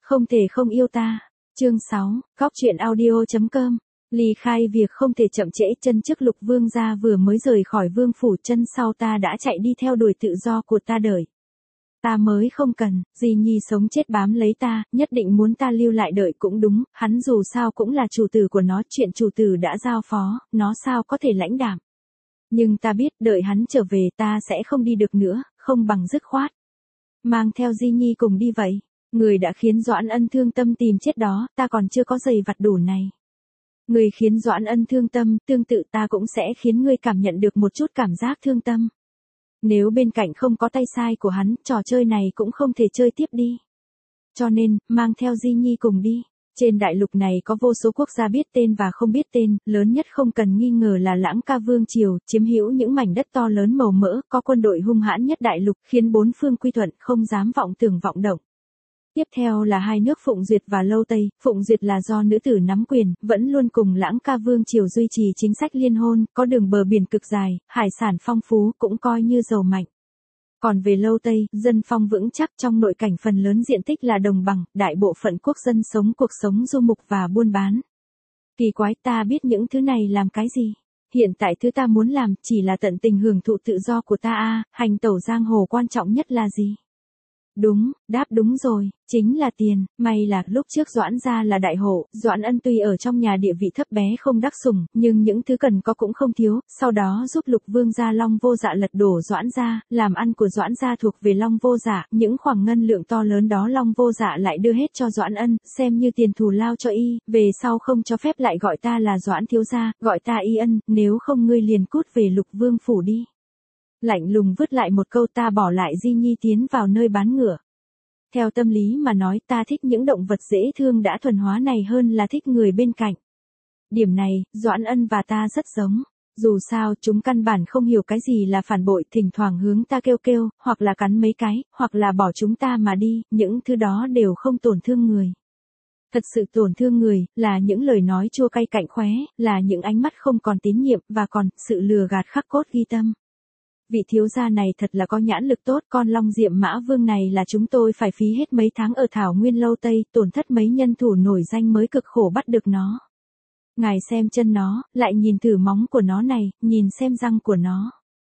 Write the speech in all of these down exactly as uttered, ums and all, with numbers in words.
Không thể không yêu ta. Chương sáu, góc truyện audio chấm com. Ly khai việc không thể chậm trễ, chân trước Lục Vương gia vừa mới rời khỏi vương phủ, chân sau ta đã chạy đi theo đuổi tự do của ta đợi. Ta mới không cần, Di Nhi sống chết bám lấy ta, nhất định muốn ta lưu lại đợi cũng đúng, hắn dù sao cũng là chủ tử của nó, chuyện chủ tử đã giao phó, nó sao có thể lãnh đạm. Nhưng ta biết đợi hắn trở về ta sẽ không đi được nữa, không bằng dứt khoát. Mang theo Di Nhi cùng đi vậy. Người đã khiến Doãn Ân thương tâm tìm chết đó, ta còn chưa có giày vặt đủ này. Người khiến Doãn Ân thương tâm, tương tự ta cũng sẽ khiến ngươi cảm nhận được một chút cảm giác thương tâm. Nếu bên cạnh không có tay sai của hắn, trò chơi này cũng không thể chơi tiếp đi. Cho nên, mang theo Di Nhi cùng đi. Trên đại lục này có vô số quốc gia biết tên và không biết tên, lớn nhất không cần nghi ngờ là Lãng Ca Vương Triều, chiếm hữu những mảnh đất to lớn màu mỡ, có quân đội hung hãn nhất đại lục, khiến bốn phương quy thuận, không dám vọng tưởng vọng động. Tiếp theo là hai nước Phụng Duyệt và Lâu Tây, Phụng Duyệt là do nữ tử nắm quyền, vẫn luôn cùng Lãng Ca Vương Triều duy trì chính sách liên hôn, có đường bờ biển cực dài, hải sản phong phú, cũng coi như giàu mạnh. Còn về Lâu Tây, dân phong vững chắc, trong nội cảnh phần lớn diện tích là đồng bằng, đại bộ phận quốc dân sống cuộc sống du mục và buôn bán. Kỳ quái, ta biết những thứ này làm cái gì? Hiện tại thứ ta muốn làm chỉ là tận tình hưởng thụ tự do của ta a, à, hành tẩu giang hồ quan trọng nhất là gì? Đúng, đáp đúng rồi, chính là tiền. May là lúc trước Doãn gia là đại hộ, Doãn Ân tuy ở trong nhà địa vị thấp bé không đắc sủng, nhưng những thứ cần có cũng không thiếu, sau đó giúp Lục Vương gia Long Vô Dạ lật đổ Doãn gia, làm ăn của Doãn gia thuộc về Long Vô Dạ, những khoản ngân lượng to lớn đó Long Vô Dạ lại đưa hết cho Doãn Ân, xem như tiền thù lao cho y, về sau không cho phép lại gọi ta là Doãn thiếu gia, gọi ta Y Ân, nếu không ngươi liền cút về Lục Vương phủ đi. Lạnh lùng vứt lại một câu, ta bỏ lại Di Nhi tiến vào nơi bán ngựa. Theo tâm lý mà nói, ta thích những động vật dễ thương đã thuần hóa này hơn là thích người bên cạnh. Điểm này, Doãn Ân và ta rất giống. Dù sao, chúng căn bản không hiểu cái gì là phản bội, thỉnh thoảng hướng ta kêu kêu, hoặc là cắn mấy cái, hoặc là bỏ chúng ta mà đi, những thứ đó đều không tổn thương người. Thật sự tổn thương người, là những lời nói chua cay cạnh khóe, là những ánh mắt không còn tín nhiệm, và còn, sự lừa gạt khắc cốt ghi tâm. Vị thiếu gia này thật là có nhãn lực tốt, con Long Diệm Mã Vương này là chúng tôi phải phí hết mấy tháng ở Thảo Nguyên Lâu Tây, tổn thất mấy nhân thủ nổi danh mới cực khổ bắt được nó. Ngài xem chân nó, lại nhìn thử móng của nó này, nhìn xem răng của nó.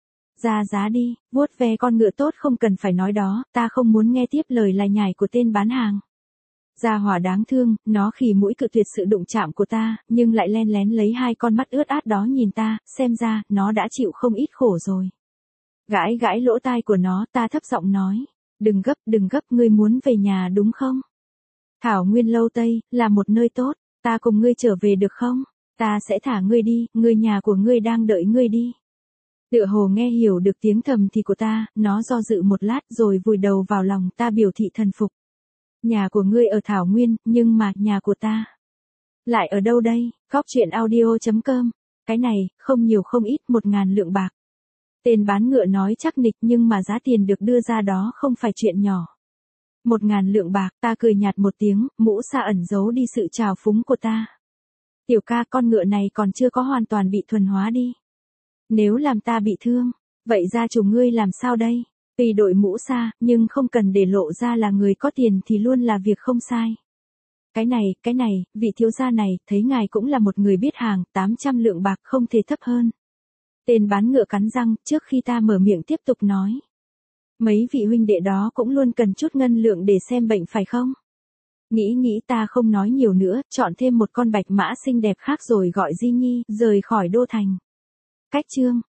Ra giá đi, vuốt ve con ngựa tốt không cần phải nói đó, ta không muốn nghe tiếp lời lải nhải của tên bán hàng. Gia hỏa đáng thương, nó khì mũi cự tuyệt sự đụng chạm của ta, nhưng lại len lén lấy hai con mắt ướt át đó nhìn ta, xem ra, nó đã chịu không ít khổ rồi. Gãi gãi lỗ tai của nó, ta thấp giọng nói, đừng gấp, đừng gấp, ngươi muốn về nhà đúng không? Thảo Nguyên Lâu Tây, là một nơi tốt, ta cùng ngươi trở về được không? Ta sẽ thả ngươi đi, người nhà của ngươi đang đợi ngươi đi. Tựa hồ nghe hiểu được tiếng thầm thì của ta, nó do dự một lát rồi vùi đầu vào lòng ta biểu thị thần phục. Nhà của ngươi ở Thảo Nguyên, nhưng mà nhà của ta lại ở đâu đây? Góc truyện audio chấm com. Cái này, không nhiều không ít, một ngàn lượng bạc. Tên bán ngựa nói chắc nịch nhưng mà giá tiền được đưa ra đó không phải chuyện nhỏ. Một ngàn lượng bạc, ta cười nhạt một tiếng, mũ sa ẩn giấu đi sự trào phúng của ta. Tiểu ca, con ngựa này còn chưa có hoàn toàn bị thuần hóa đi. Nếu làm ta bị thương, vậy gia chủ ngươi làm sao đây? Tùy đội mũ sa, nhưng không cần để lộ ra là người có tiền thì luôn là việc không sai. Cái này, cái này, vị thiếu gia này, thấy ngài cũng là một người biết hàng, tám trăm lượng bạc không thể thấp hơn. Tên bán ngựa cắn răng, trước khi ta mở miệng tiếp tục nói. Mấy vị huynh đệ đó cũng luôn cần chút ngân lượng để xem bệnh phải không? Nghĩ nghĩ ta không nói nhiều nữa, chọn thêm một con bạch mã xinh đẹp khác rồi gọi Di Nhi, rời khỏi đô thành. Cách chương